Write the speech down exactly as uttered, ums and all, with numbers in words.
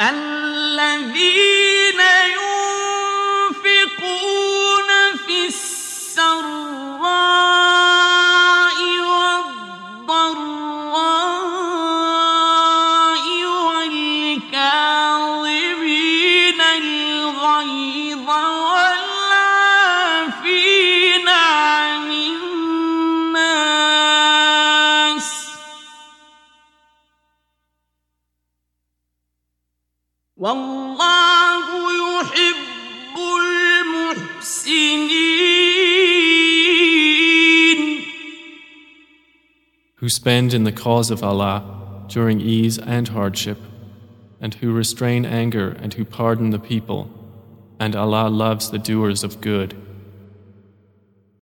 الذين ينفقون في السراء والضراء والكاظمين الغيظ والعافين عن الناس والله يحب المحسنين. Who spend in the cause of Allah during ease and hardship, and who restrain anger and who pardon the people, and Allah loves the doers of good.